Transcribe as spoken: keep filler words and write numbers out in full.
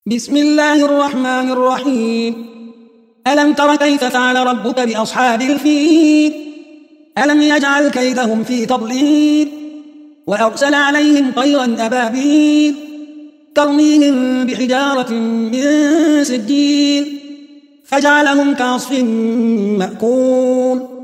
بسم الله الرحمن الرحيم. ألم تر كيف فعل ربك بأصحاب الفيل؟ ألم يجعل كيدهم في تضليل وأرسل عليهم طيرا أبابيل ترميهم بحجارة من سجيل فجعلهم كعصف مأكول.